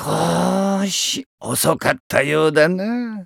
少し遅かったようだな。